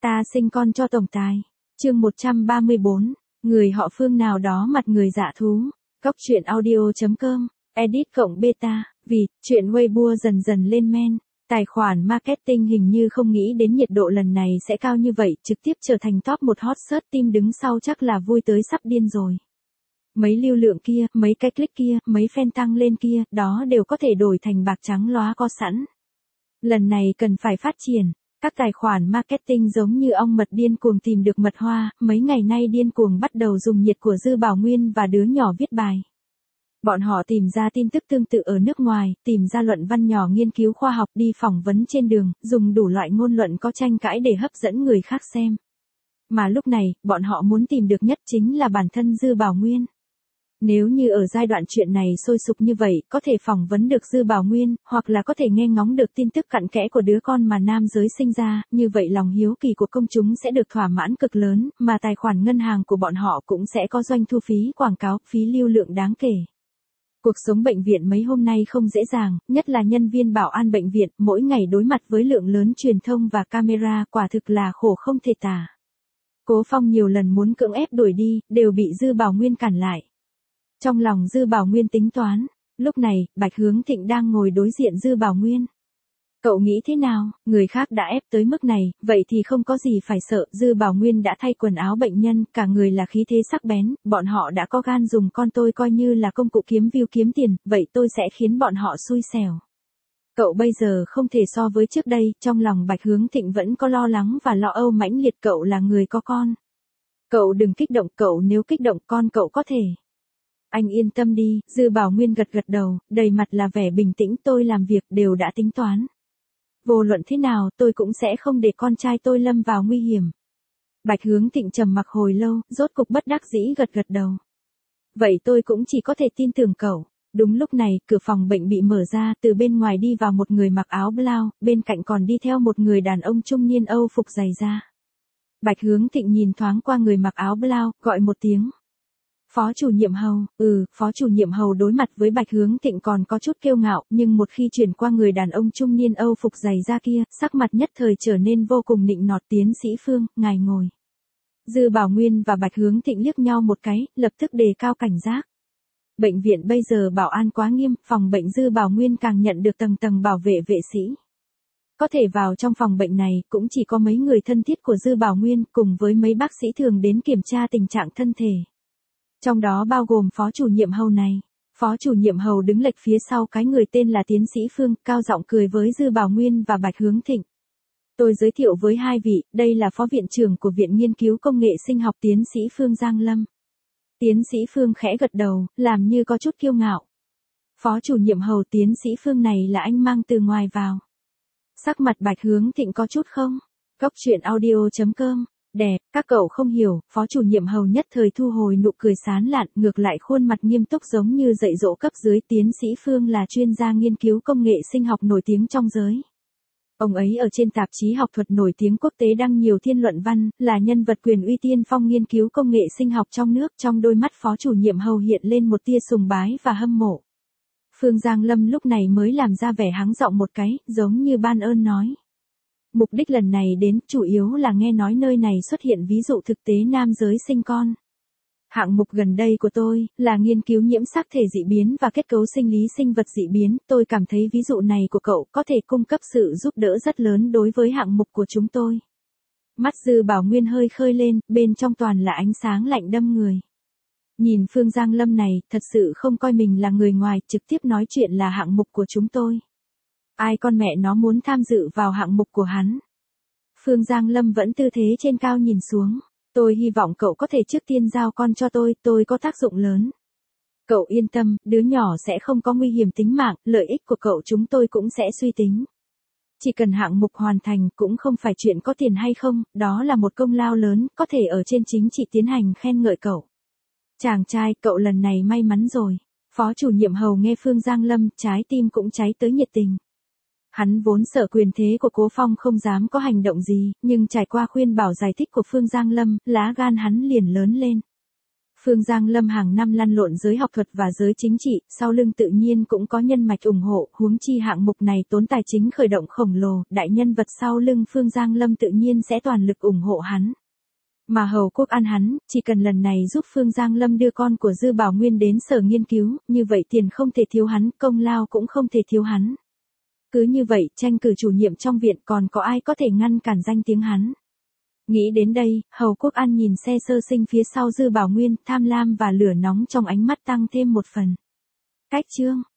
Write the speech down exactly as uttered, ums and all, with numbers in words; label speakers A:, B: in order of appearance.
A: Ta sinh con cho tổng tài. Chương một trăm ba mươi bốn, người họ Phương nào đó mặt người dạ thú. Góc truyện audio chấm com, edit cộng beta, vì, chuyện Weibo dần dần lên men. Tài khoản marketing hình như không nghĩ đến nhiệt độ lần này sẽ cao như vậy, trực tiếp trở thành top một hot search team đứng sau chắc là vui tới sắp điên rồi. Mấy lưu lượng kia, mấy cái click kia, mấy fan tăng lên kia, đó đều có thể đổi thành bạc trắng lóa có sẵn. Lần này cần phải phát triển. Các tài khoản marketing giống như ong mật điên cuồng tìm được mật hoa, mấy ngày nay điên cuồng bắt đầu dùng nhiệt của Dư Bảo Nguyên và đứa nhỏ viết bài. Bọn họ tìm ra tin tức tương tự ở nước ngoài, tìm ra luận văn nhỏ nghiên cứu khoa học đi phỏng vấn trên đường, dùng đủ loại ngôn luận có tranh cãi để hấp dẫn người khác xem. Mà lúc này, bọn họ muốn tìm được nhất chính là bản thân Dư Bảo Nguyên. Nếu như ở giai đoạn chuyện này sôi sục như vậy, có thể phỏng vấn được Dư Bảo Nguyên, hoặc là có thể nghe ngóng được tin tức cặn kẽ của đứa con mà nam giới sinh ra, như vậy lòng hiếu kỳ của công chúng sẽ được thỏa mãn cực lớn, mà tài khoản ngân hàng của bọn họ cũng sẽ có doanh thu phí quảng cáo, phí lưu lượng đáng kể. Cuộc sống bệnh viện mấy hôm nay không dễ dàng, nhất là nhân viên bảo an bệnh viện, mỗi ngày đối mặt với lượng lớn truyền thông và camera, quả thực là khổ không thể tả. Cố Phong nhiều lần muốn cưỡng ép đuổi đi, đều bị Dư Bảo Nguyên cản lại. Trong lòng Dư Bảo Nguyên tính toán, lúc này, Bạch Hướng Thịnh đang ngồi đối diện Dư Bảo Nguyên. Cậu nghĩ thế nào, người khác đã ép tới mức này, vậy thì không có gì phải sợ, Dư Bảo Nguyên đã thay quần áo bệnh nhân, cả người là khí thế sắc bén, bọn họ đã có gan dùng con tôi coi như là công cụ kiếm view kiếm tiền, vậy tôi sẽ khiến bọn họ xui xẻo. Cậu bây giờ không thể so với trước đây, trong lòng Bạch Hướng Thịnh vẫn có lo lắng và lo âu mãnh liệt, cậu là người có con. Cậu đừng kích động, cậu nếu kích động con cậu có thể. Anh yên tâm đi, Dư Bảo Nguyên gật gật đầu, đầy mặt là vẻ bình tĩnh, tôi làm việc đều đã tính toán. Vô luận thế nào, tôi cũng sẽ không để con trai tôi lâm vào nguy hiểm. Bạch Hướng Thịnh trầm mặc hồi lâu, rốt cục bất đắc dĩ gật gật đầu. Vậy tôi cũng chỉ có thể tin tưởng cậu. Đúng lúc này, cửa phòng bệnh bị mở ra, từ bên ngoài đi vào một người mặc áo blau, bên cạnh còn đi theo một người đàn ông trung niên Âu phục dày da. Bạch Hướng Thịnh nhìn thoáng qua người mặc áo blau, gọi một tiếng. Phó chủ nhiệm Hầu, ừ, phó chủ nhiệm Hầu đối mặt với Bạch Hướng Thịnh còn có chút kiêu ngạo, nhưng một khi chuyển qua người đàn ông trung niên Âu phục dày da kia, sắc mặt nhất thời trở nên vô cùng nịnh nọt. Tiến sĩ Phương, ngài ngồi. Dư Bảo Nguyên và Bạch Hướng Thịnh liếc nhau một cái, lập tức đề cao cảnh giác. Bệnh viện bây giờ bảo an quá nghiêm, phòng bệnh Dư Bảo Nguyên càng nhận được tầng tầng bảo vệ vệ sĩ. Có thể vào trong phòng bệnh này, cũng chỉ có mấy người thân thiết của Dư Bảo Nguyên, cùng với mấy bác sĩ thường đến kiểm tra tình trạng thân thể. Trong đó bao gồm phó chủ nhiệm Hầu này. Phó chủ nhiệm Hầu đứng lệch phía sau cái người tên là Tiến sĩ Phương, cao giọng cười với Dư Bảo Nguyên và Bạch Hướng Thịnh. Tôi giới thiệu với hai vị, đây là phó viện trưởng của Viện Nghiên cứu Công nghệ Sinh học Tiến sĩ Phương Giang Lâm. Tiến sĩ Phương khẽ gật đầu, làm như có chút kiêu ngạo. Phó chủ nhiệm Hầu, Tiến sĩ Phương này là anh mang từ ngoài vào. Sắc mặt Bạch Hướng Thịnh có chút không? Góc truyện audio chấm com. Đẹp, các cậu không hiểu, phó chủ nhiệm Hầu nhất thời thu hồi nụ cười sán lạn, ngược lại khuôn mặt nghiêm túc giống như dạy dỗ cấp dưới. Tiến sĩ Phương là chuyên gia nghiên cứu công nghệ sinh học nổi tiếng trong giới. Ông ấy ở trên tạp chí học thuật nổi tiếng quốc tế đăng nhiều thiên luận văn, là nhân vật quyền uy tiên phong nghiên cứu công nghệ sinh học trong nước. Trong đôi mắt phó chủ nhiệm Hầu hiện lên một tia sùng bái và hâm mộ. Phương Giang Lâm lúc này mới làm ra vẻ hắng giọng một cái, giống như ban ơn nói. Mục đích lần này đến, chủ yếu là nghe nói nơi này xuất hiện ví dụ thực tế nam giới sinh con. Hạng mục gần đây của tôi, là nghiên cứu nhiễm sắc thể dị biến và kết cấu sinh lý sinh vật dị biến, tôi cảm thấy ví dụ này của cậu có thể cung cấp sự giúp đỡ rất lớn đối với hạng mục của chúng tôi. Mắt Dư Bảo Nguyên hơi khơi lên, bên trong toàn là ánh sáng lạnh đâm người. Nhìn Phương Giang Lâm này, thật sự không coi mình là người ngoài, trực tiếp nói chuyện là hạng mục của chúng tôi. Ai con mẹ nó muốn tham dự vào hạng mục của hắn. Phương Giang Lâm vẫn tư thế trên cao nhìn xuống. Tôi hy vọng cậu có thể trước tiên giao con cho tôi, tôi có tác dụng lớn. Cậu yên tâm, đứa nhỏ sẽ không có nguy hiểm tính mạng, lợi ích của cậu chúng tôi cũng sẽ suy tính. Chỉ cần hạng mục hoàn thành cũng không phải chuyện có tiền hay không, đó là một công lao lớn, có thể ở trên chính trị tiến hành khen ngợi cậu. Chàng trai, cậu lần này may mắn rồi. Phó chủ nhiệm Hầu nghe Phương Giang Lâm, trái tim cũng cháy tới nhiệt tình. Hắn vốn sợ quyền thế của Cố Phong không dám có hành động gì, nhưng trải qua khuyên bảo giải thích của Phương Giang Lâm, lá gan hắn liền lớn lên. Phương Giang Lâm hàng năm lăn lộn giới học thuật và giới chính trị, sau lưng tự nhiên cũng có nhân mạch ủng hộ, huống chi hạng mục này tốn tài chính khởi động khổng lồ, đại nhân vật sau lưng Phương Giang Lâm tự nhiên sẽ toàn lực ủng hộ hắn. Mà Hầu Quốc An hắn, chỉ cần lần này giúp Phương Giang Lâm đưa con của Dư Bảo Nguyên đến sở nghiên cứu, như vậy tiền không thể thiếu hắn, công lao cũng không thể thiếu hắn. Cứ như vậy, tranh cử chủ nhiệm trong viện còn có ai có thể ngăn cản danh tiếng hắn. Nghĩ đến đây, Hầu Quốc An nhìn xe sơ sinh phía sau Dư Bảo Nguyên, tham lam và lửa nóng trong ánh mắt tăng thêm một phần. Cách chương